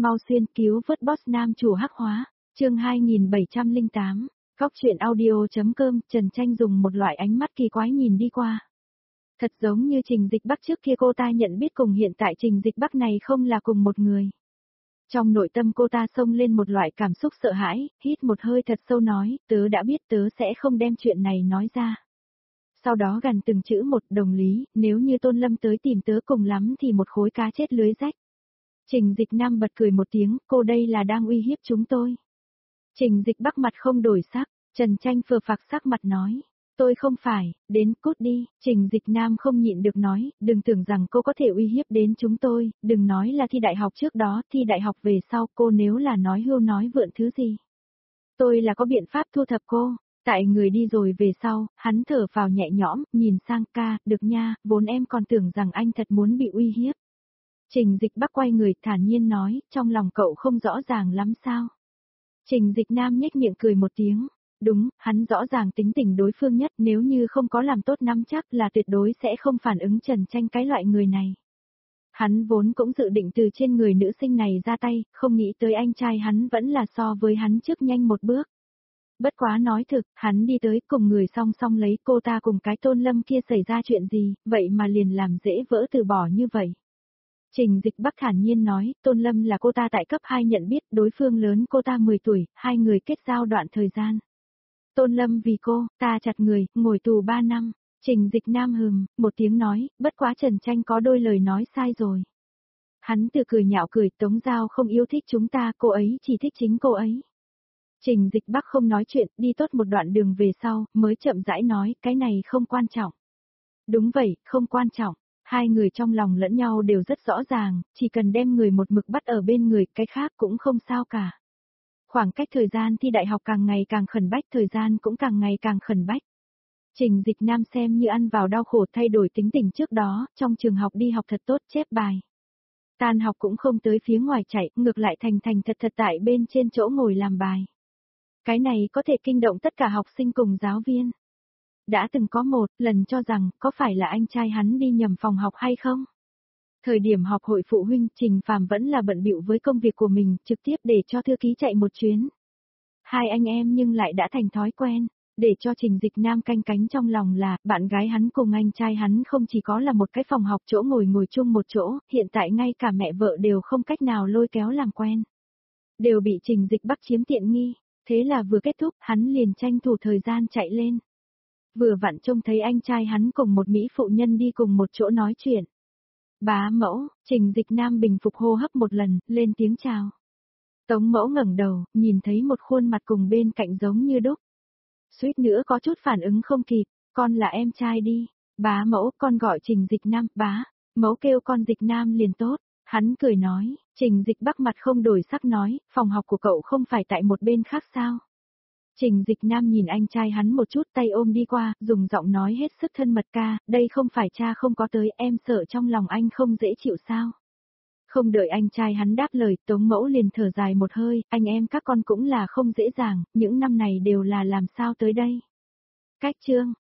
Mau xuyên cứu vớt boss nam chủ hắc hóa, chương 2708, Góc truyện audio.com. Trần Tranh dùng một loại ánh mắt kỳ quái nhìn đi qua. Thật giống như Trình Dịch Bắc trước kia cô ta nhận biết cùng hiện tại Trình Dịch Bắc này không là cùng một người. Trong nội tâm cô ta xông lên một loại cảm xúc sợ hãi, hít một hơi thật sâu nói, tớ đã biết tớ sẽ không đem chuyện này nói ra. Sau đó gần từng chữ một, đồng lý, nếu như Tôn Lâm tới tìm tớ cùng lắm thì một khối cá chết lưới rách. Trình Dịch Nam bật cười một tiếng, cô đây là đang uy hiếp chúng tôi. Trình Dịch Bắc mặt không đổi sắc, Trần Tranh phờ phạc sắc mặt nói, tôi không phải, đến cút đi. Trình Dịch Nam không nhịn được nói, đừng tưởng rằng cô có thể uy hiếp đến chúng tôi, đừng nói là thi đại học trước đó, thi đại học về sau cô nếu là nói hưu nói vượn thứ gì. Tôi là có biện pháp thu thập cô. Tại người đi rồi về sau, hắn thở phào nhẹ nhõm, nhìn sang ca, được nha, vốn em còn tưởng rằng anh thật muốn bị uy hiếp. Trình Dịch Bắc quay người thản nhiên nói, trong lòng cậu không rõ ràng lắm sao. Trình Dịch Nam nhếch miệng cười một tiếng, đúng, hắn rõ ràng tính tình đối phương nhất, nếu như không có làm tốt nắm chắc là tuyệt đối sẽ không phản ứng Trần Tranh cái loại người này. Hắn vốn cũng dự định từ trên người nữ sinh này ra tay, không nghĩ tới anh trai hắn vẫn là so với hắn trước nhanh một bước. Bất quá nói thực, hắn đi tới cùng người song song lấy cô ta cùng cái Tôn Lâm kia xảy ra chuyện gì, vậy mà liền làm dễ vỡ từ bỏ như vậy. Trình Dịch Bắc thản nhiên nói, Tôn Lâm là cô ta tại cấp 2 nhận biết, đối phương lớn cô ta 10 tuổi, hai người kết giao đoạn thời gian. Tôn Lâm vì cô, ta chặt người, ngồi tù 3 năm. Trình Dịch Nam một tiếng nói, bất quá Trần Tranh có đôi lời nói sai rồi. Hắn tự cười nhạo cười, Tống Giao không yêu thích chúng ta, cô ấy chỉ thích chính cô ấy. Trình Dịch Bắc không nói chuyện, đi tốt một đoạn đường về sau, mới chậm rãi nói, cái này không quan trọng. Đúng vậy, không quan trọng. Hai người trong lòng lẫn nhau đều rất rõ ràng, chỉ cần đem người một mực bắt ở bên người, cái khác cũng không sao cả. Khoảng cách thời gian thi đại học càng ngày càng khẩn bách, thời gian cũng càng ngày càng khẩn bách. Trình Dịch Nam xem như ăn vào đau khổ thay đổi tính tình trước đó, trong trường học đi học thật tốt chép bài. Tan học cũng không tới phía ngoài chạy, ngược lại thành thật tại bên trên chỗ ngồi làm bài. Cái này có thể kinh động tất cả học sinh cùng giáo viên. Đã từng có một lần cho rằng có phải là anh trai hắn đi nhầm phòng học hay không? Thời điểm họp hội phụ huynh, Trình Phàm vẫn là bận bịu với công việc của mình, trực tiếp để cho thư ký chạy một chuyến. Hai anh em nhưng lại đã thành thói quen, để cho Trình Dịch Nam canh cánh trong lòng là, bạn gái hắn cùng anh trai hắn không chỉ có là một cái phòng học chỗ ngồi chung một chỗ, hiện tại ngay cả mẹ vợ đều không cách nào lôi kéo làm quen. Đều bị Trình Dịch Bắc chiếm tiện nghi, thế là vừa kết thúc, hắn liền tranh thủ thời gian chạy lên. Vừa vặn trông thấy anh trai hắn cùng một mỹ phụ nhân đi cùng một chỗ nói chuyện. Bá mẫu, Trình Dịch Nam bình phục hô hấp một lần, lên tiếng chào. Tống mẫu ngẩng đầu, nhìn thấy một khuôn mặt cùng bên cạnh giống như đúc. Suýt nữa có chút phản ứng không kịp, con là em trai đi. Bá mẫu, con gọi Trình Dịch Nam, bá, mẫu kêu con Dịch Nam liền tốt. Hắn cười nói, Trình Dịch Bắc mặt không đổi sắc nói, phòng học của cậu không phải tại một bên khác sao? Trình Dịch Nam nhìn anh trai hắn một chút, tay ôm đi qua, dùng giọng nói hết sức thân mật, ca, đây không phải cha không có tới, em sợ trong lòng anh không dễ chịu sao? Không đợi anh trai hắn đáp lời, Tống mẫu liền thở dài một hơi, anh em các con cũng là không dễ dàng, những năm này đều là làm sao tới đây. Cách chương,